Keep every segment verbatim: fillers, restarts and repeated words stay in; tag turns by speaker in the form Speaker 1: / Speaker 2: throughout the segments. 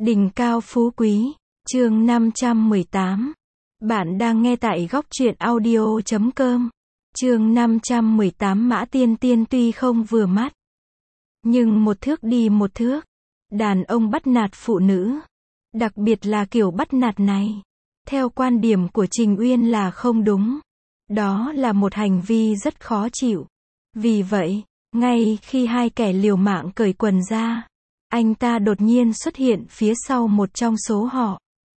Speaker 1: Đỉnh cao phú quý, chương năm trăm mười tám. Bạn đang nghe tại góc truyện audio chấm com. Chương năm trăm mười tám. Mã Tiên Tiên tuy không vừa mắt, nhưng một thước đi một thước. Đàn ông bắt nạt phụ nữ, đặc biệt là kiểu bắt nạt này, theo quan điểm của Trình Uyên là không đúng. Đó là một hành vi rất khó chịu. Vì vậy, ngay khi hai kẻ liều mạng cởi quần ra, anh ta đột nhiên xuất hiện phía sau một trong số họ,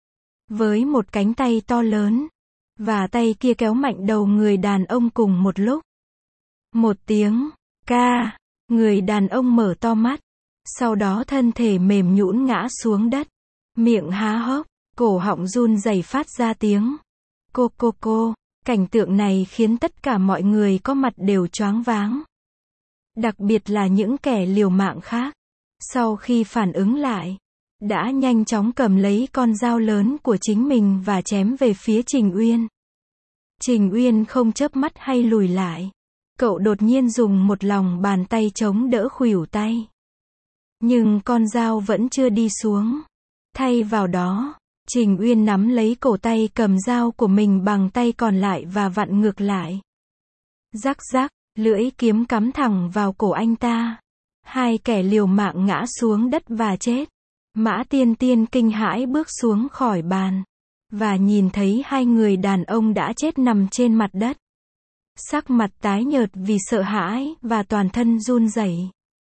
Speaker 1: với một cánh tay to lớn, và tay kia kéo mạnh đầu người đàn ông cùng một lúc. Một tiếng ca, người đàn ông mở to mắt, sau đó thân thể mềm nhũn ngã xuống đất, miệng há hốc, cổ họng run rẩy phát ra tiếng cô cô cô. Cảnh tượng này khiến tất cả mọi người có mặt đều choáng váng, đặc biệt là những kẻ liều mạng khác. Sau khi phản ứng lại, đã nhanh chóng cầm lấy con dao lớn của chính mình và chém về phía Trình Uyên. Trình Uyên không chớp mắt hay lùi lại. Cậu đột nhiên dùng một lòng bàn tay chống đỡ khuỷu tay. Nhưng con dao vẫn chưa đi xuống. Thay vào đó, Trình Uyên nắm lấy cổ tay cầm dao của mình bằng tay còn lại và vặn ngược lại. Rắc rắc, lưỡi kiếm cắm thẳng vào cổ anh ta. Hai kẻ liều mạng ngã xuống đất và chết. Mã Tiên Tiên kinh hãi bước xuống khỏi bàn, và nhìn thấy hai người đàn ông đã chết nằm trên mặt đất. Sắc mặt tái nhợt vì sợ hãi, và toàn thân run rẩy.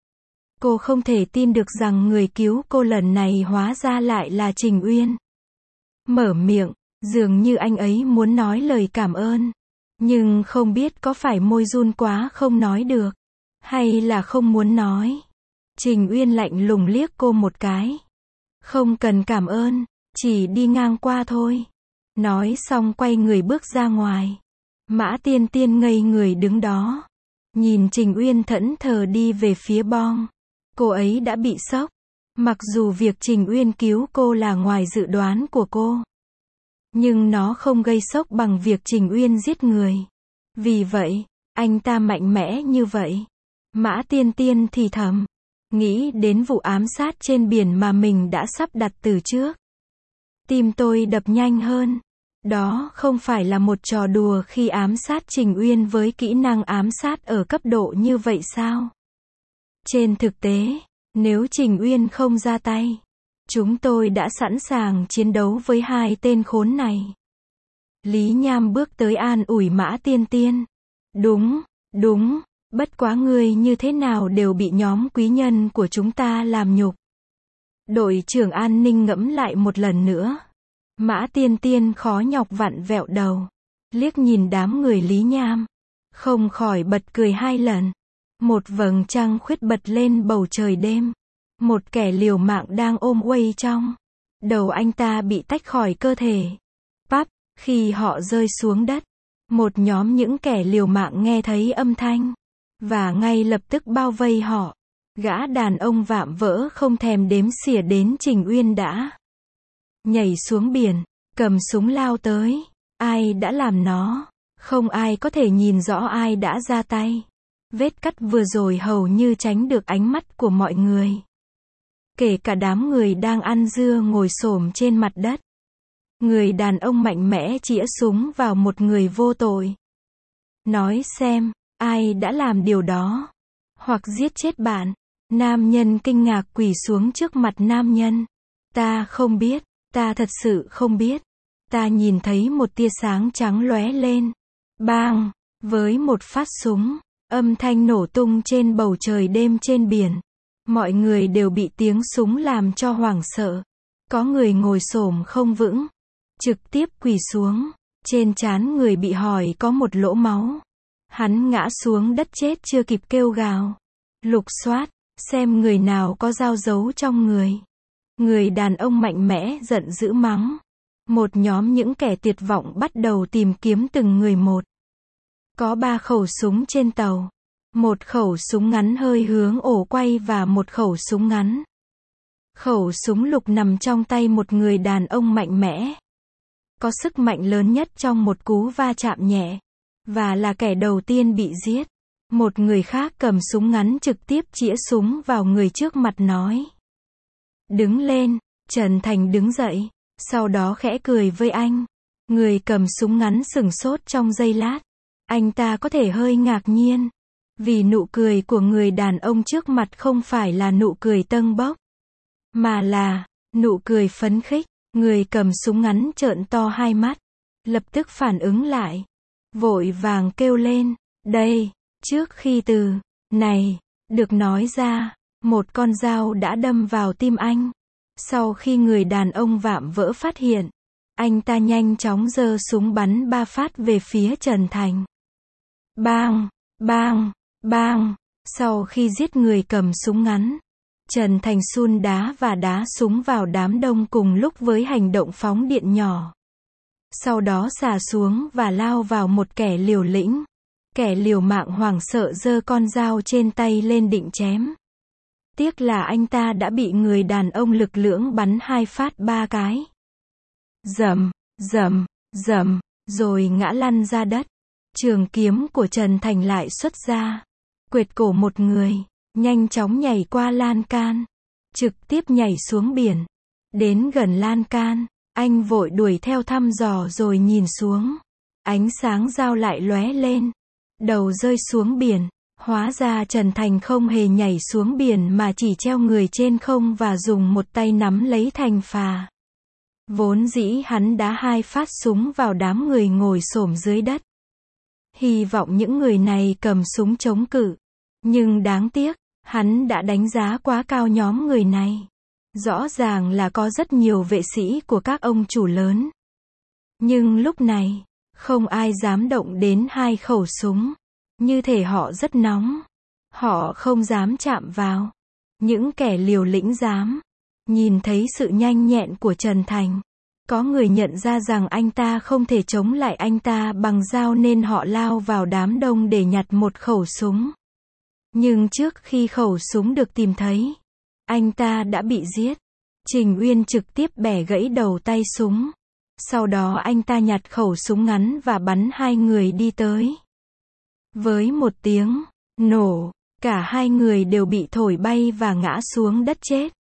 Speaker 1: Cô không thể tin được rằng người cứu cô lần này hóa ra lại là Trình Uyên. Mở miệng, dường như anh ấy muốn nói lời cảm ơn. Nhưng không biết có phải môi run quá không nói được, hay là không muốn nói. Trình Uyên lạnh lùng liếc cô một cái. Không cần cảm ơn, chỉ đi ngang qua thôi. Nói xong quay người bước ra ngoài. Mã Tiên Tiên ngây người đứng đó, nhìn Trình Uyên thẫn thờ đi về phía bong. Cô ấy đã bị sốc. Mặc dù việc Trình Uyên cứu cô là ngoài dự đoán của cô, nhưng nó không gây sốc bằng việc Trình Uyên giết người. Vì vậy, anh ta mạnh mẽ như vậy. Mã Tiên Tiên thì thầm, nghĩ đến vụ ám sát trên biển mà mình đã sắp đặt từ trước. Tim tôi đập nhanh hơn. Đó không phải là một trò đùa khi ám sát Trình Uyên với kỹ năng ám sát ở cấp độ như vậy sao? Trên thực tế, nếu Trình Uyên không ra tay, chúng tôi đã sẵn sàng chiến đấu với hai tên khốn này. Lý Nham bước tới an ủi Mã Tiên Tiên. Đúng, đúng, bất quá ngươi như thế nào đều bị nhóm quý nhân của chúng ta làm nhục. Đội trưởng an ninh ngẫm lại một lần nữa. Mã Tiên Tiên khó nhọc vặn vẹo đầu, liếc nhìn đám người Lý Nham, không khỏi bật cười hai lần. Một vầng trăng khuyết bật lên bầu trời đêm. Một kẻ liều mạng đang ôm uây trong. Đầu anh ta bị tách khỏi cơ thể. Pắp, khi họ rơi xuống đất, một nhóm những kẻ liều mạng nghe thấy âm thanh, và ngay lập tức bao vây họ. Gã đàn ông vạm vỡ không thèm đếm xỉa đến Trình Uyên đã nhảy xuống biển, cầm súng lao tới. Ai đã làm nó? Không ai có thể nhìn rõ ai đã ra tay. Vết cắt vừa rồi hầu như tránh được ánh mắt của mọi người. Kể cả đám người đang ăn dưa ngồi xổm trên mặt đất. Người đàn ông mạnh mẽ chĩa súng vào một người vô tội. Nói xem, ai đã làm điều đó? Hoặc giết chết bạn? Nam nhân kinh ngạc quỳ xuống trước mặt nam nhân. Ta không biết, ta thật sự không biết. Ta nhìn thấy một tia sáng trắng lóe lên. Bang! Với một phát súng, âm thanh nổ tung trên bầu trời đêm trên biển. Mọi người đều bị tiếng súng làm cho hoảng sợ. Có người ngồi xổm không vững, trực tiếp quỳ xuống. Trên trán người bị hỏi có một lỗ máu. Hắn ngã xuống đất chết chưa kịp kêu gào. Lục soát, xem người nào có dao giấu trong người. Người đàn ông mạnh mẽ giận dữ mắng. Một nhóm những kẻ tuyệt vọng bắt đầu tìm kiếm từng người một. Có ba khẩu súng trên tàu. Một khẩu súng ngắn hơi hướng ổ quay và một khẩu súng ngắn. Khẩu súng lục nằm trong tay một người đàn ông mạnh mẽ. Có sức mạnh lớn nhất trong một cú va chạm nhẹ. Và là kẻ đầu tiên bị giết. Một người khác cầm súng ngắn trực tiếp chĩa súng vào người trước mặt nói. Đứng lên, Trần Thành đứng dậy, sau đó khẽ cười với anh. Người cầm súng ngắn sửng sốt trong giây lát. Anh ta có thể hơi ngạc nhiên. Vì nụ cười của người đàn ông trước mặt không phải là nụ cười tâng bốc, mà là nụ cười phấn khích. Người cầm súng ngắn trợn to hai mắt, lập tức phản ứng lại, vội vàng kêu lên, đây, trước khi từ này được nói ra, một con dao đã đâm vào tim anh. Sau khi người đàn ông vạm vỡ phát hiện, anh ta nhanh chóng giơ súng bắn ba phát về phía Trần Thành. Bang, bang, bang. Sau khi giết người cầm súng ngắn, Trần Thành sun đá và đá súng vào đám đông cùng lúc với hành động phóng điện nhỏ. Sau đó xả xuống và lao vào một kẻ liều lĩnh. Kẻ liều mạng hoảng sợ giơ con dao trên tay lên định chém. Tiếc là anh ta đã bị người đàn ông lực lưỡng bắn hai phát ba cái. Rầm, rầm, rầm, rồi ngã lăn ra đất. Trường kiếm của Trần Thành lại xuất ra, quệt cổ một người, nhanh chóng nhảy qua lan can, trực tiếp nhảy xuống biển. Đến gần lan can, anh vội đuổi theo thăm dò rồi nhìn xuống. Ánh sáng dao lại lóe lên, đầu rơi xuống biển. Hóa ra Trần Thành không hề nhảy xuống biển mà chỉ treo người trên không và dùng một tay nắm lấy thành phà. Vốn dĩ hắn đá hai phát súng vào đám người ngồi xổm dưới đất. Hy vọng những người này cầm súng chống cự. Nhưng đáng tiếc, hắn đã đánh giá quá cao nhóm người này. Rõ ràng là có rất nhiều vệ sĩ của các ông chủ lớn. Nhưng lúc này, không ai dám động đến hai khẩu súng. Như thể họ rất nóng. Họ không dám chạm vào. Những kẻ liều lĩnh dám. Nhìn thấy sự nhanh nhẹn của Trần Thành. Có người nhận ra rằng anh ta không thể chống lại anh ta bằng dao nên họ lao vào đám đông để nhặt một khẩu súng. Nhưng trước khi khẩu súng được tìm thấy, anh ta đã bị giết. Trình Uyên trực tiếp bẻ gãy đầu tay súng. Sau đó anh ta nhặt khẩu súng ngắn và bắn hai người đi tới. Với một tiếng nổ, cả hai người đều bị thổi bay và ngã xuống đất chết.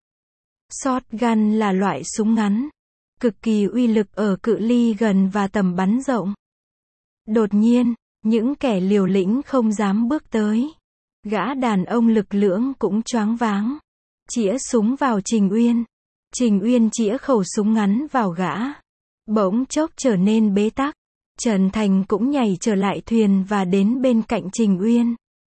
Speaker 1: Shotgun là loại súng ngắn, cực kỳ uy lực ở cự ly gần và tầm bắn rộng. Đột nhiên, những kẻ liều lĩnh không dám bước tới. Gã đàn ông lực lưỡng cũng choáng váng. Chĩa súng vào Trình Uyên. Trình Uyên chĩa khẩu súng ngắn vào gã. Bỗng chốc trở nên bế tắc. Trần Thành cũng nhảy trở lại thuyền và đến bên cạnh Trình Uyên.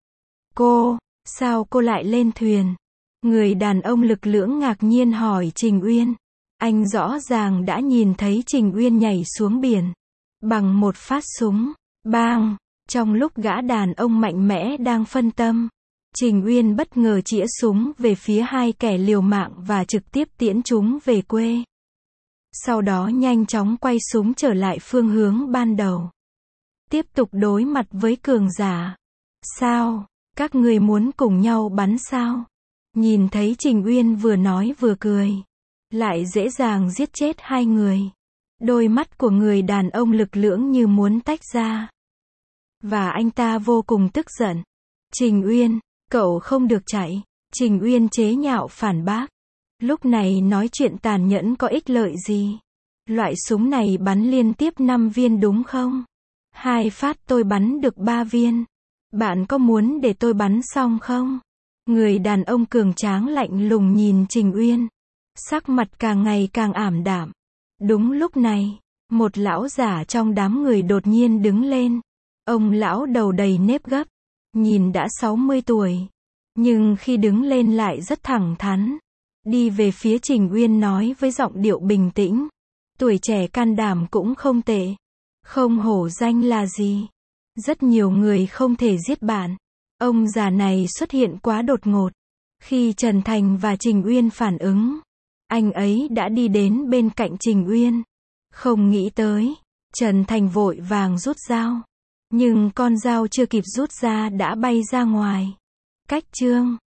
Speaker 1: Cô, sao cô lại lên thuyền? Người đàn ông lực lưỡng ngạc nhiên hỏi Trình Uyên. Anh rõ ràng đã nhìn thấy Trình Uyên nhảy xuống biển. Bằng một phát súng. Bang! Trong lúc gã đàn ông mạnh mẽ đang phân tâm, Trình Uyên bất ngờ chĩa súng về phía hai kẻ liều mạng và trực tiếp tiễn chúng về quê. Sau đó nhanh chóng quay súng trở lại phương hướng ban đầu. Tiếp tục đối mặt với cường giả. Sao? Các người muốn cùng nhau bắn sao? Nhìn thấy Trình Uyên vừa nói vừa cười. Lại dễ dàng giết chết hai người. Đôi mắt của người đàn ông lực lưỡng như muốn tách ra. Và anh ta vô cùng tức giận. Trình Uyên, cậu không được chạy. Trình Uyên chế nhạo phản bác. Lúc này nói chuyện tàn nhẫn có ích lợi gì? Loại súng này bắn liên tiếp năm viên đúng không? Hai phát tôi bắn được ba viên. Bạn có muốn để tôi bắn xong không? Người đàn ông cường tráng lạnh lùng nhìn Trình Uyên. Sắc mặt càng ngày càng ảm đạm. Đúng lúc này, một lão giả trong đám người đột nhiên đứng lên. Ông lão đầu đầy nếp gấp. Nhìn đã sáu mươi tuổi. Nhưng khi đứng lên lại rất thẳng thắn. Đi về phía Trình Uyên nói với giọng điệu bình tĩnh. Tuổi trẻ can đảm cũng không tệ. Không hổ danh là gì. Rất nhiều người không thể giết bạn. Ông già này xuất hiện quá đột ngột. Khi Trần Thành và Trình Uyên phản ứng, anh ấy đã đi đến bên cạnh Trình Uyên. Không nghĩ tới, Trần Thành vội vàng rút dao. Nhưng con dao chưa kịp rút ra đã bay ra ngoài. Cách chương